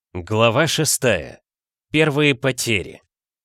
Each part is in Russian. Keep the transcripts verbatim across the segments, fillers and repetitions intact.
Глава шестая. Первые потери.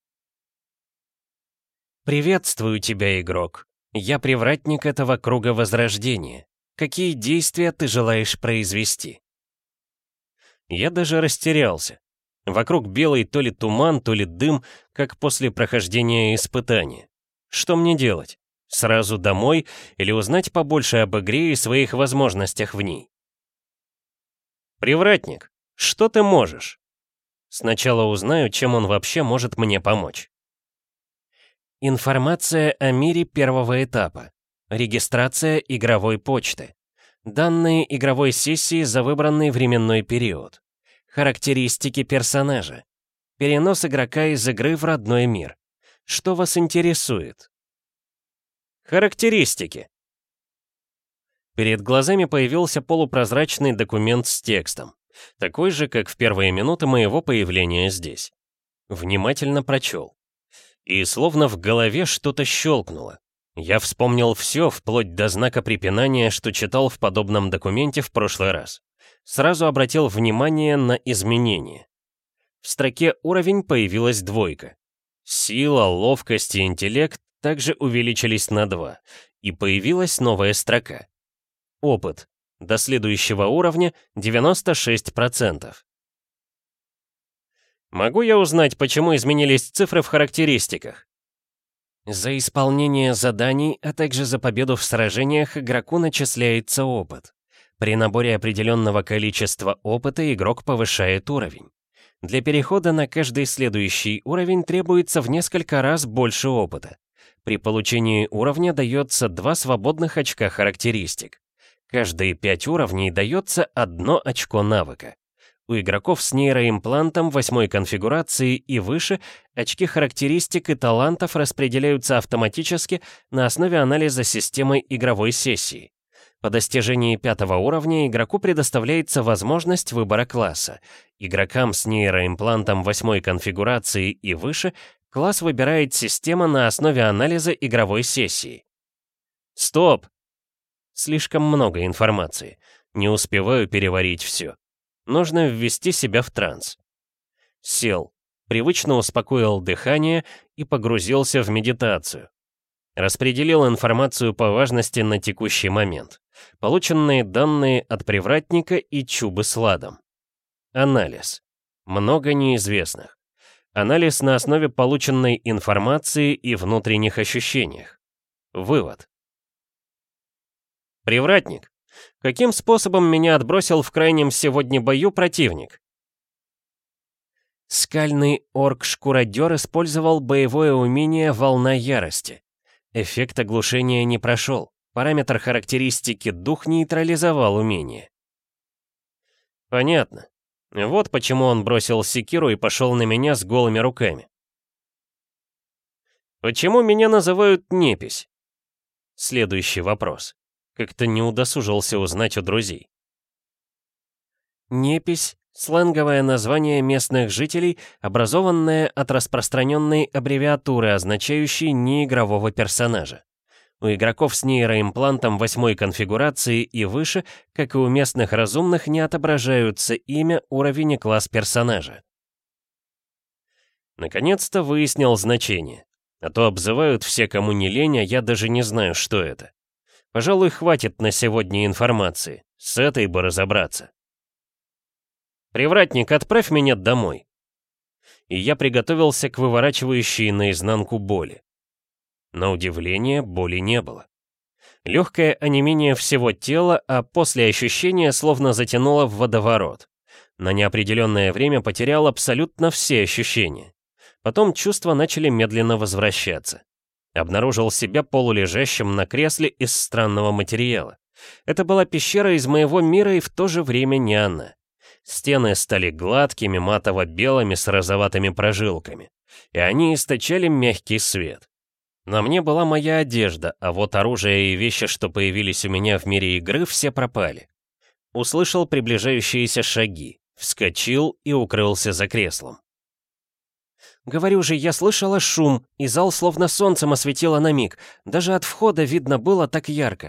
Приветствую тебя, игрок. Я привратник этого круга возрождения. Какие действия ты желаешь произвести? Я даже растерялся. Вокруг белый то ли туман, то ли дым, как после прохождения испытания. Что мне делать? Сразу домой или узнать побольше об игре и своих возможностях в ней? Привратник, что ты можешь? Сначала узнаю, чем он вообще может мне помочь. Информация о мире первого этапа. Регистрация игровой почты. Данные игровой сессии за выбранный временной период. Характеристики персонажа. Перенос игрока из игры в родной мир. Что вас интересует? Характеристики. Перед глазами появился полупрозрачный документ с текстом. Такой же, как в первые минуты моего появления здесь. Внимательно прочел. И словно в голове что-то щелкнуло. Я вспомнил все, вплоть до знака препинания, что читал в подобном документе в прошлый раз. Сразу обратил внимание на изменения. В строке «Уровень» появилась двойка. Сила, ловкость и интеллект также увеличились на два. И появилась новая строка. Опыт. До следующего уровня девяносто шесть процентов. Могу я узнать, почему изменились цифры в характеристиках? За исполнение заданий, а также за победу в сражениях игроку начисляется опыт. При наборе определенного количества опыта игрок повышает уровень. Для перехода на каждый следующий уровень требуется в несколько раз больше опыта. При получении уровня дается два свободных очка характеристик. Каждые пять уровней дается одно очко навыка. У игроков с нейроимплантом восьмой конфигурации и выше очки характеристик и талантов распределяются автоматически на основе анализа системы игровой сессии. По достижении пятого уровня игроку предоставляется возможность выбора класса. Игрокам с нейроимплантом восьмой конфигурации и выше класс выбирает система на основе анализа игровой сессии. Стоп! Слишком много информации. Не успеваю переварить все. Нужно ввести себя в транс. Сел, привычно успокоил дыхание и погрузился в медитацию. Распределил информацию по важности на текущий момент. Полученные данные от привратника и чубы с ладом. Анализ. Много неизвестных. Анализ на основе полученной информации и внутренних ощущениях. Вывод. Привратник. Каким способом меня отбросил в крайнем сегодня бою противник? Скальный орк-шкуродер использовал боевое умение «Волна ярости». Эффект оглушения не прошел. Параметр характеристики «Дух» нейтрализовал умение. Понятно. Вот почему он бросил секиру и пошел на меня с голыми руками. Почему меня называют Непись? Следующий вопрос. Как-то не удосужился узнать у друзей. Непись — сленговое название местных жителей, образованное от распространенной аббревиатуры, означающей неигрового персонажа. У игроков с нейроимплантом восьмой конфигурации и выше, как и у местных разумных, не отображаются имя, уровень и класс персонажа. Наконец-то выяснил значение. А то обзывают все, кому не лень, а я даже не знаю, что это. Пожалуй, хватит на сегодня информации. С этой бы разобраться. Привратник, отправь меня домой. И я приготовился к выворачивающей наизнанку боли. На удивление, боли не было. Легкое онемение всего тела, а после ощущения словно затянуло в водоворот. На неопределенное время потерял абсолютно все ощущения. Потом чувства начали медленно возвращаться. Обнаружил себя полулежащим на кресле из странного материала. Это была пещера из моего мира и в то же время не она. Стены стали гладкими, матово-белыми с розоватыми прожилками. И они источали мягкий свет. На мне была моя одежда, а вот оружие и вещи, что появились у меня в мире игры, все пропали. Услышал приближающиеся шаги, вскочил и укрылся за креслом. Говорю же, я слышала шум, и зал словно солнцем осветило на миг. Даже от входа видно было так ярко.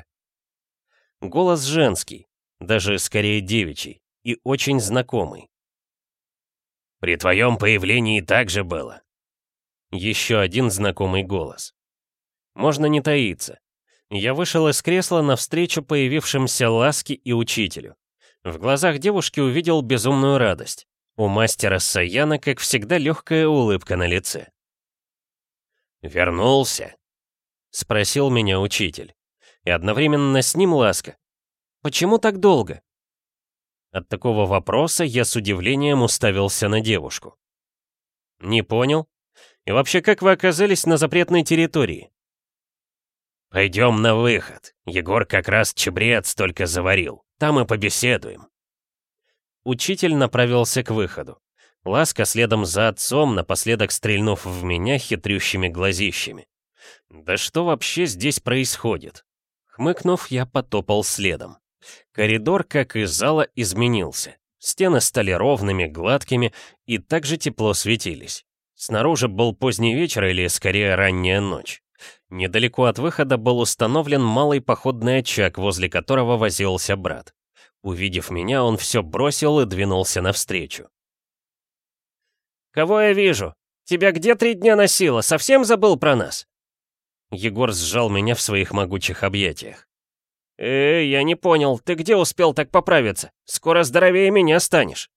Голос женский, даже скорее девичий, и очень знакомый. При твоем появлении так же было». Еще один знакомый голос. Можно не таиться. Я вышел из кресла навстречу появившимся Ласке и учителю. В глазах девушки увидел безумную радость. У мастера Саяна, как всегда, легкая улыбка на лице. «Вернулся?» — спросил меня учитель. И одновременно с ним Ласка. «Почему так долго?» От такого вопроса я с удивлением уставился на девушку. «Не понял? И вообще, как вы оказались на запретной территории?» «Пойдем на выход. Егор как раз чабрец только заварил. Там и побеседуем». Учитель направился к выходу. Ласка следом за отцом, напоследок стрельнув в меня хитрющими глазищами. «Да что вообще здесь происходит?» Хмыкнув, я потопал следом. Коридор, как и зала, изменился. Стены стали ровными, гладкими и также тепло светились. Снаружи был поздний вечер или, скорее, ранняя ночь. Недалеко от выхода был установлен малый походный очаг, возле которого возился брат. Увидев меня, он все бросил и двинулся навстречу. «Кого я вижу? Тебя где три дня носило? Совсем забыл про нас?» Егор сжал меня в своих могучих объятиях. «Э, я не понял, ты где успел так поправиться? Скоро здоровее меня станешь».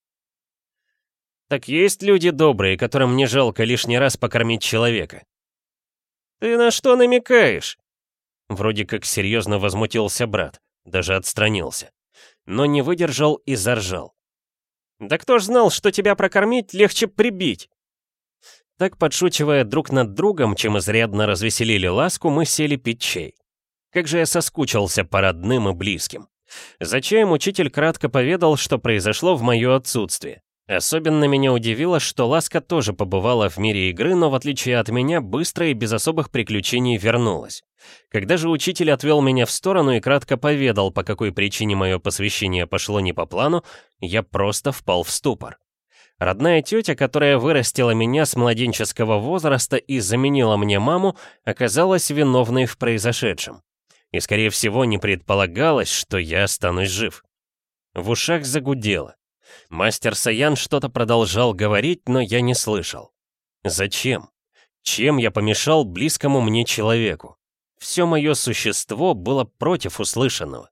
«Так есть люди добрые, которым не жалко лишний раз покормить человека». «Ты на что намекаешь?» Вроде как серьезно возмутился брат, даже отстранился. Но не выдержал и заржал. «Да кто ж знал, что тебя прокормить легче прибить?» Так, подшучивая друг над другом, чем изрядно развеселили Ласку, мы сели пить чай. Как же я соскучился по родным и близким. За чаем учитель кратко поведал, что произошло в мое отсутствие. Особенно меня удивило, что Ласка тоже побывала в мире игры, но в отличие от меня быстро и без особых приключений вернулась. Когда же учитель отвел меня в сторону и кратко поведал, по какой причине мое посвящение пошло не по плану, я просто впал в ступор. Родная тетя, которая вырастила меня с младенческого возраста и заменила мне маму, оказалась виновной в произошедшем. И, скорее всего, не предполагалось, что я останусь жив. В ушах загудело. Мастер Саян что-то продолжал говорить, но я не слышал. Зачем? Чем я помешал близкому мне человеку? Все мое существо было против услышанного.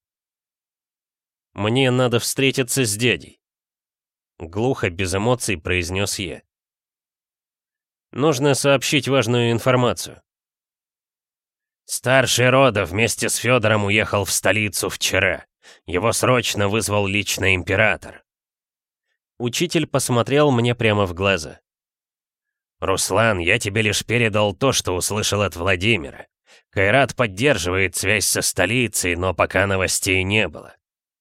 «Мне надо встретиться с дядей», — глухо, без эмоций произнес я. «Нужно сообщить важную информацию». «Старший рода вместе с Федором уехал в столицу вчера. Его срочно вызвал лично император». Учитель посмотрел мне прямо в глаза. «Руслан, я тебе лишь передал то, что услышал от Владимира. Кайрат поддерживает связь со столицей, но пока новостей не было».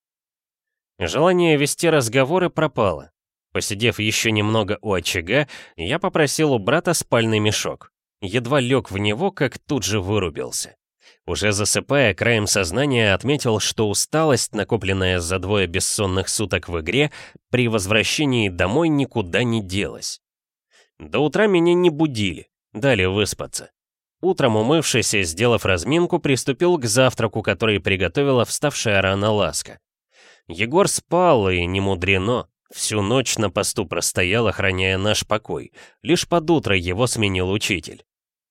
Желание вести разговоры пропало. Посидев еще немного у очага, я попросил у брата спальный мешок. Едва лег в него, как тут же вырубился. Уже засыпая, краем сознания отметил, что усталость, накопленная за двое бессонных суток в игре, при возвращении домой никуда не делась. До утра меня не будили, дали выспаться. Утром, умывшись и сделав разминку, приступил к завтраку, который приготовила вставшая рано Ласка. Егор спал, и не мудрено. Всю ночь на посту простоял, охраняя наш покой. Лишь под утро его сменил учитель.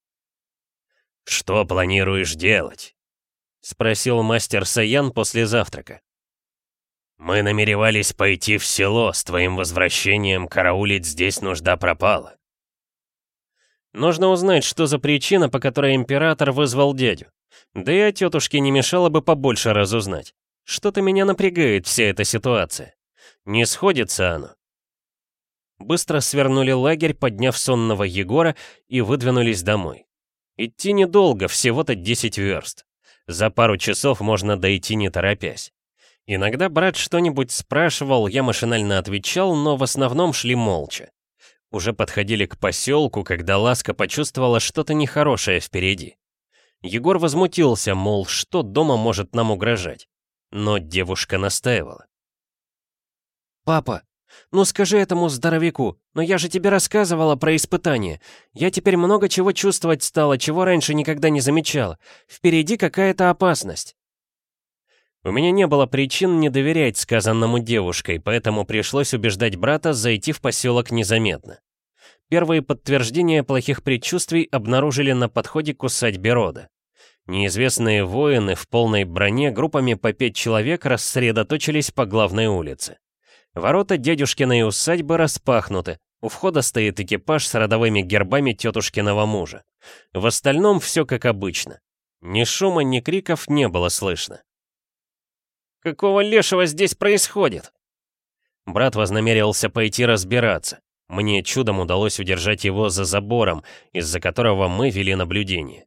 «Что планируешь делать?» — спросил мастер Саян после завтрака. «Мы намеревались пойти в село, с твоим возвращением караулить здесь нужда пропала». «Нужно узнать, что за причина, по которой император вызвал дядю. Да и о тетушке не мешало бы побольше разузнать. Что-то меня напрягает вся эта ситуация. Не сходится оно». Быстро свернули лагерь, подняв сонного Егора, и выдвинулись домой. Идти недолго, всего-то десять верст. За пару часов можно дойти не торопясь. Иногда брат что-нибудь спрашивал, я машинально отвечал, но в основном шли молча. Уже подходили к поселку, когда Ласка почувствовала что-то нехорошее впереди. Егор возмутился, мол, что дома может нам угрожать. Но девушка настаивала. «Папа, ну скажи этому здоровяку, но я же тебе рассказывала про испытание. Я теперь много чего чувствовать стала, чего раньше никогда не замечала. Впереди какая-то опасность». У меня не было причин не доверять сказанному девушкой, поэтому пришлось убеждать брата зайти в поселок незаметно. Первые подтверждения плохих предчувствий обнаружили на подходе к усадьбе рода. Неизвестные воины в полной броне группами по пять человек рассредоточились по главной улице. Ворота дядюшкиной усадьбы распахнуты, у входа стоит экипаж с родовыми гербами тетушкиного мужа. В остальном все как обычно. Ни шума, ни криков не было слышно. «Какого лешего здесь происходит?» Брат вознамерился пойти разбираться. Мне чудом удалось удержать его за забором, из-за которого мы вели наблюдение.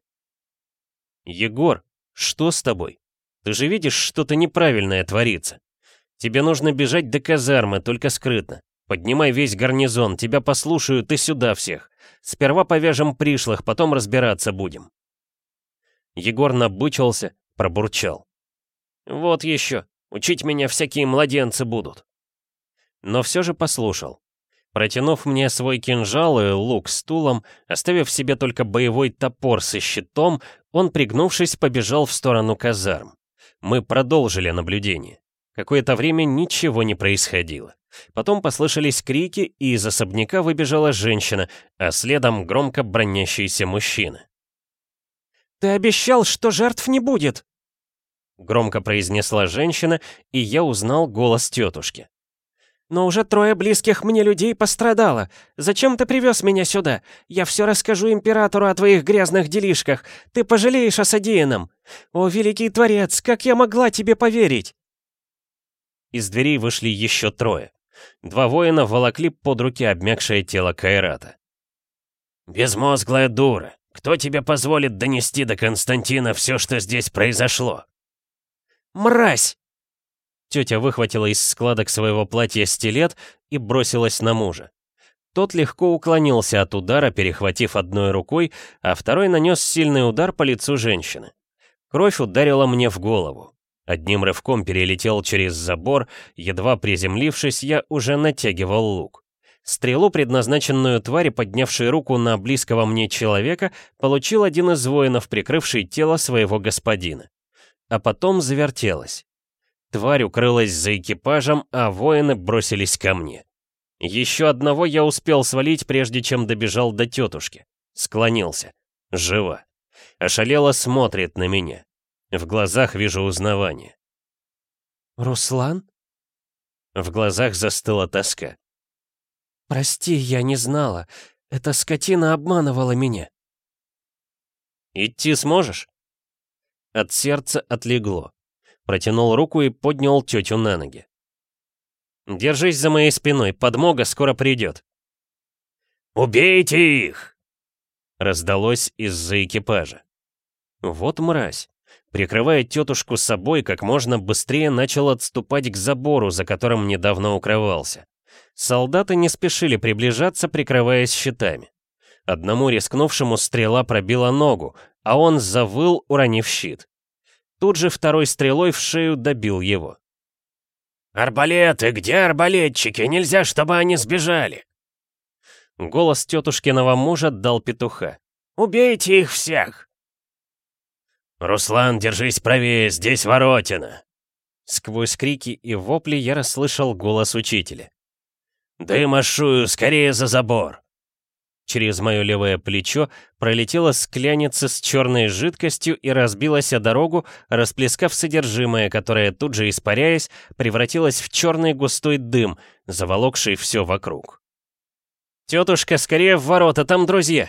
«Егор, что с тобой? Ты же видишь, что-то неправильное творится. Тебе нужно бежать до казармы, только скрытно. Поднимай весь гарнизон, тебя послушают и сюда всех. Сперва повяжем пришлых, потом разбираться будем». Егор набычился, пробурчал. «Вот еще, учить меня всякие младенцы будут». Но все же послушал. Протянув мне свой кинжал и лук с тулом, оставив себе только боевой топор со щитом, он, пригнувшись, побежал в сторону казарм. Мы продолжили наблюдение. Какое-то время ничего не происходило. Потом послышались крики, и из особняка выбежала женщина, а следом громко бронящийся мужчина. «Ты обещал, что жертв не будет!» Громко произнесла женщина, и я узнал голос тетушки. «Но уже трое близких мне людей пострадало. Зачем ты привез меня сюда? Я все расскажу императору о твоих грязных делишках. Ты пожалеешь о содеянном. О, великий творец, как я могла тебе поверить?» Из дверей вышли еще трое. Два воина волокли под руки обмякшее тело Кайрата. «Безмозглая дура! Кто тебе позволит донести до Константина все, что здесь произошло?» «Мразь!» Тетя выхватила из складок своего платья стилет и бросилась на мужа. Тот легко уклонился от удара, перехватив одной рукой, а второй нанес сильный удар по лицу женщины. Кровь ударила мне в голову. Одним рывком перелетел через забор, едва приземлившись, я уже натягивал лук. Стрелу, предназначенную твари, поднявшей руку на близкого мне человека, получил один из воинов, прикрывший тело своего господина. А потом завертелась. Тварь укрылась за экипажем, а воины бросились ко мне. Еще одного я успел свалить, прежде чем добежал до тетушки. Склонился. Жива. Ошалело смотрит на меня. В глазах вижу узнавание. «Руслан?» В глазах застыла тоска. «Прости, я не знала. Эта скотина обманывала меня». «Идти сможешь?» От сердца отлегло. Протянул руку и поднял тетю на ноги. «Держись за моей спиной, подмога скоро придет». «Убейте их!» Раздалось из-за экипажа. Вот мразь. Прикрывая тетушку собой, как можно быстрее начал отступать к забору, за которым недавно укрывался. Солдаты не спешили приближаться, прикрываясь щитами. Одному рискнувшему стрела пробила ногу, а он завыл, уронив щит. Тут же второй стрелой в шею добил его. «Арбалеты! Где арбалетчики? Нельзя, чтобы они сбежали!» Голос тетушкиного мужа дал петуха. «Убейте их всех!» «Руслан, держись правее, здесь воротина!» Сквозь крики и вопли я расслышал голос учителя. «Дым ошую, скорее за забор!» Через мое левое плечо пролетела скляница с черной жидкостью и разбилась о дорогу, расплескав содержимое, которое, тут же испаряясь, превратилось в черный густой дым, заволокший все вокруг. «Тетушка, скорее в ворота, там друзья!»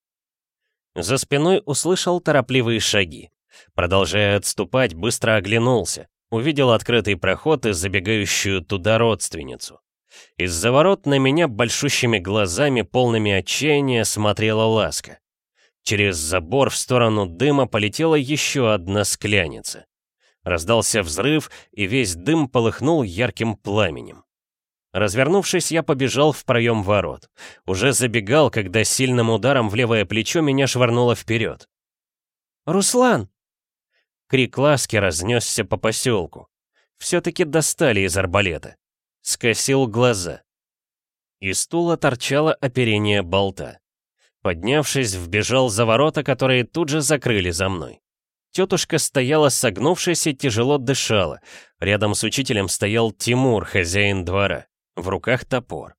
За спиной услышал торопливые шаги. Продолжая отступать, быстро оглянулся. Увидел открытый проход и забегающую туда родственницу. Из-за ворот на меня большущими глазами, полными отчаяния, смотрела Ласка. Через забор в сторону дыма полетела еще одна скляница. Раздался взрыв, и весь дым полыхнул ярким пламенем. Развернувшись, я побежал в проем ворот. Уже забегал, когда сильным ударом в левое плечо меня швырнуло вперед. «Руслан!» Крик Ласки разнесся по поселку. Все-таки достали из арбалета. Скосил глаза. Из стула торчало оперение болта. Поднявшись, вбежал за ворота, которые тут же закрыли за мной. Тетушка стояла согнувшись и тяжело дышала. Рядом с учителем стоял Тимур, хозяин двора. В руках топор.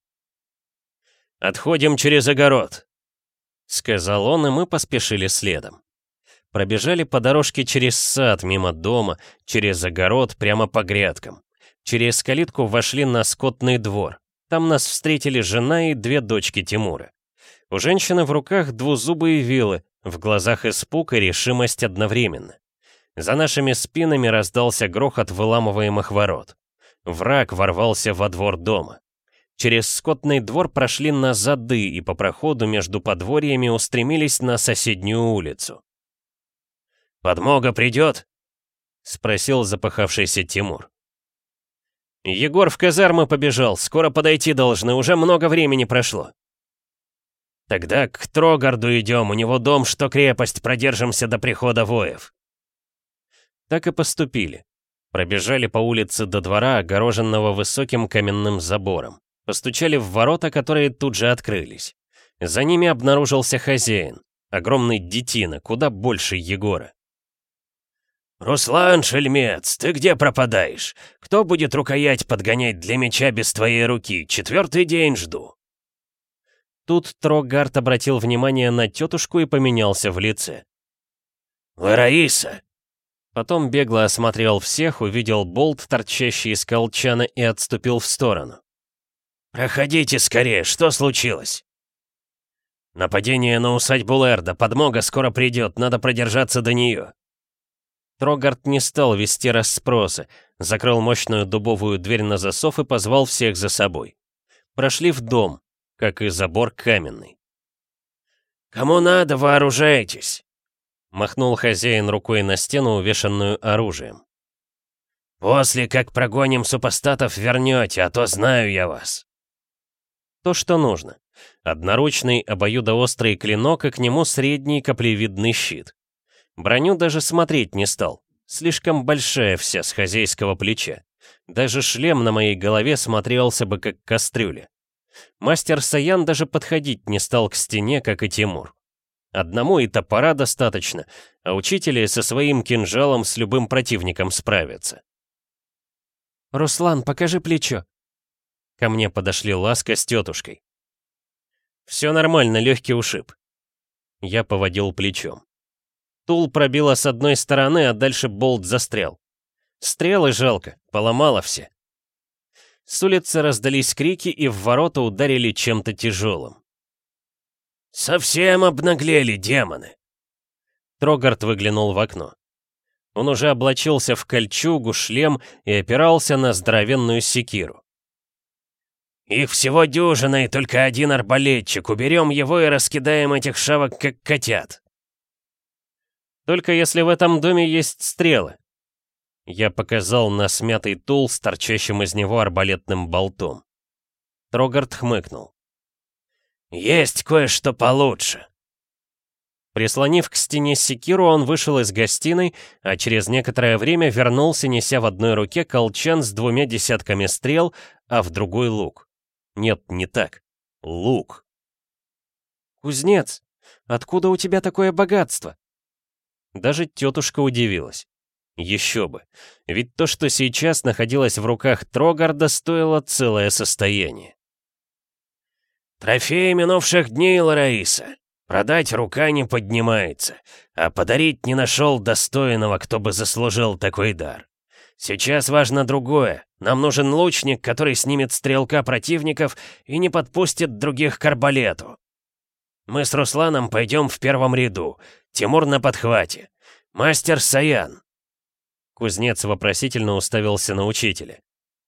«Отходим через огород», — сказал он, и мы поспешили следом. Пробежали по дорожке через сад, мимо дома, через огород, прямо по грядкам. Через калитку вошли на скотный двор. Там нас встретили жена и две дочки Тимура. У женщины в руках двузубые вилы, в глазах испуг и решимость одновременно. За нашими спинами раздался грохот выламываемых ворот. Враг ворвался во двор дома. Через скотный двор прошли на зады и по проходу между подворьями устремились на соседнюю улицу. «Подмога придет?» — спросил запыхавшийся Тимур. «Егор в казармы побежал, скоро подойти должны, уже много времени прошло». «Тогда к Трогарду идем, у него дом, что крепость, продержимся до прихода воев». Так и поступили. Пробежали по улице до двора, огороженного высоким каменным забором. Постучали в ворота, которые тут же открылись. За ними обнаружился хозяин, огромный детина, куда больше Егора. «Руслан, шельмец, ты где пропадаешь? Кто будет рукоять подгонять для меча без твоей руки? Четвертый день жду». Тут Трогард обратил внимание на тетушку и поменялся в лице. «Вы Раиса?» Потом бегло осмотрел всех, увидел болт, торчащий из колчана, и отступил в сторону. «Проходите скорее, что случилось?» «Нападение на усадьбу Лерда, подмога скоро придет, надо продержаться до нее». Трогард не стал вести расспросы, закрыл мощную дубовую дверь на засов и позвал всех за собой. Прошли в дом, как и забор каменный. «Кому надо, вооружайтесь!» — махнул хозяин рукой на стену, увешанную оружием. «После, как прогоним супостатов, вернете, а то знаю я вас». То, что нужно. Одноручный обоюдоострый клинок, и к нему средний каплевидный щит. Броню даже смотреть не стал. Слишком большая вся с хозяйского плеча. Даже шлем на моей голове смотрелся бы как кастрюля. Мастер Саян даже подходить не стал к стене, как и Тимур. Одному и топора достаточно, а учители со своим кинжалом с любым противником справятся. «Руслан, покажи плечо». Ко мне подошли Ласка с тетушкой. «Все нормально, легкий ушиб». Я поводил плечом. Тул пробило с одной стороны, а дальше болт застрял. Стрелы жалко, поломало все. С улицы раздались крики, и в ворота ударили чем-то тяжелым. «Совсем обнаглели демоны!» Трогард выглянул в окно. Он уже облачился в кольчугу, шлем и опирался на здоровенную секиру. «Их всего дюжина и только один арбалетчик. Уберем его и раскидаем этих шавок, как котят». «Только если в этом доме есть стрелы». Я показал на смятый тул с торчащим из него арбалетным болтом. Трогард хмыкнул. «Есть кое-что получше». Прислонив к стене секиру, он вышел из гостиной, а через некоторое время вернулся, неся в одной руке колчан с двумя десятками стрел, а в другой лук. Нет, не так. Лук. «Кузнец, откуда у тебя такое богатство?» Даже тетушка удивилась. Еще бы. Ведь то, что сейчас находилось в руках Трогарда, стоило целое состояние. «Трофеи минувших дней, Лараиса. Продать рука не поднимается, а подарить не нашел достойного, кто бы заслужил такой дар. Сейчас важно другое. Нам нужен лучник, который снимет стрелка противников и не подпустит других к арбалету. Мы с Русланом пойдем в первом ряду. Тимур на подхвате. Мастер Саян». Кузнец вопросительно уставился на учителя.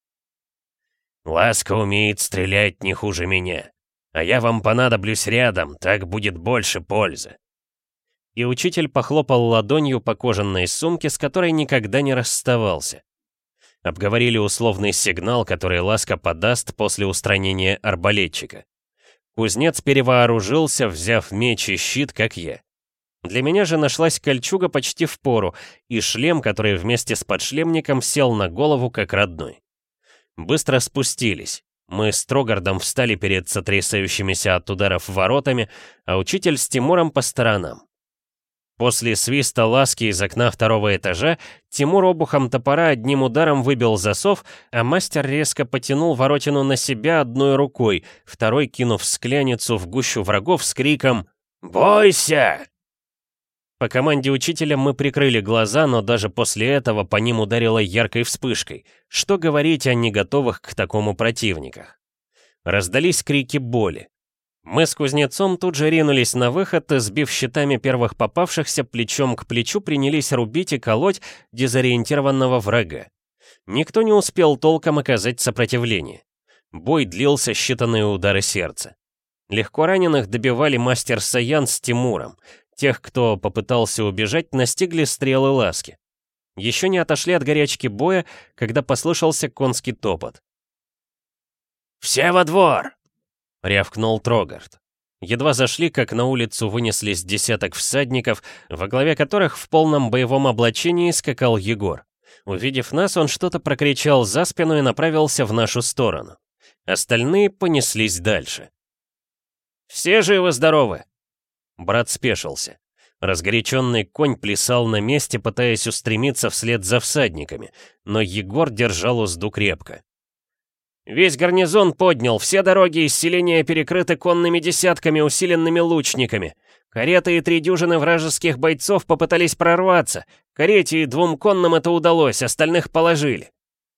«Ласка умеет стрелять не хуже меня. А я вам понадоблюсь рядом, так будет больше пользы». И учитель похлопал ладонью по кожаной сумке, с которой никогда не расставался. Обговорили условный сигнал, который Ласка подаст после устранения арбалетчика. Кузнец перевооружился, взяв меч и щит, как я. Для меня же нашлась кольчуга почти впору, и шлем, который вместе с подшлемником сел на голову как родной. Быстро спустились. Мы с Трогардом встали перед сотрясающимися от ударов воротами, а учитель с Тимуром по сторонам. После свиста ласки из окна второго этажа Тимур обухом топора одним ударом выбил засов, а мастер резко потянул воротину на себя одной рукой, второй кинув скляницу в гущу врагов с криком «Бойся!». По команде учителя мы прикрыли глаза, но даже после этого по ним ударило яркой вспышкой. Что говорить о не готовых к такому противниках? Раздались крики боли. Мы с кузнецом тут же ринулись на выход и, сбив щитами первых попавшихся, плечом к плечу принялись рубить и колоть дезориентированного врага. Никто не успел толком оказать сопротивление. Бой длился считанные удары сердца. Легко раненых добивали мастер Саян с Тимуром. Тех, кто попытался убежать, настигли стрелы ласки. Еще не отошли от горячки боя, когда послышался конский топот. «Все во двор!» — рявкнул Трогард. Едва зашли, как на улицу вынеслись десяток всадников, во главе которых в полном боевом облачении скакал Егор. Увидев нас, он что-то прокричал за спину и направился в нашу сторону. Остальные понеслись дальше. «Все живы-здоровы!» Брат спешился. Разгоряченный конь плясал на месте, пытаясь устремиться вслед за всадниками, но Егор держал узду крепко. «Весь гарнизон поднял, все дороги из селения перекрыты конными десятками, усиленными лучниками. Кареты и три дюжины вражеских бойцов попытались прорваться. Карете и двум конным это удалось, остальных положили».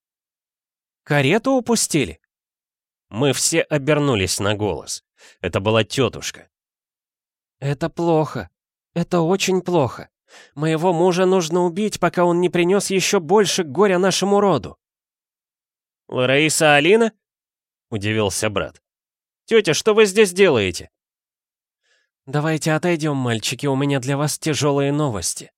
«Карету упустили?» Мы все обернулись на голос. Это была тетушка. «Это плохо. Это очень плохо. Моего мужа нужно убить, пока он не принес еще больше горя нашему роду». «Лараиса Алина?» — удивился брат. «Тетя, что вы здесь делаете?» «Давайте отойдем, мальчики, у меня для вас тяжелые новости».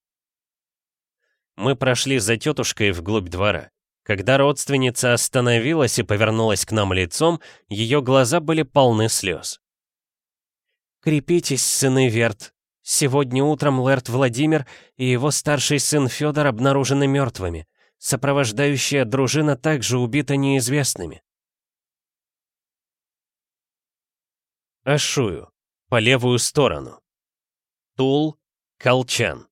Мы прошли за тетушкой вглубь двора. Когда родственница остановилась и повернулась к нам лицом, ее глаза были полны слез. «Крепитесь, сыны Верт. Сегодня утром лэрд Владимир и его старший сын Федор обнаружены мертвыми. Сопровождающая дружина также убита неизвестными». Ашую. По левую сторону. Тул, Колчан.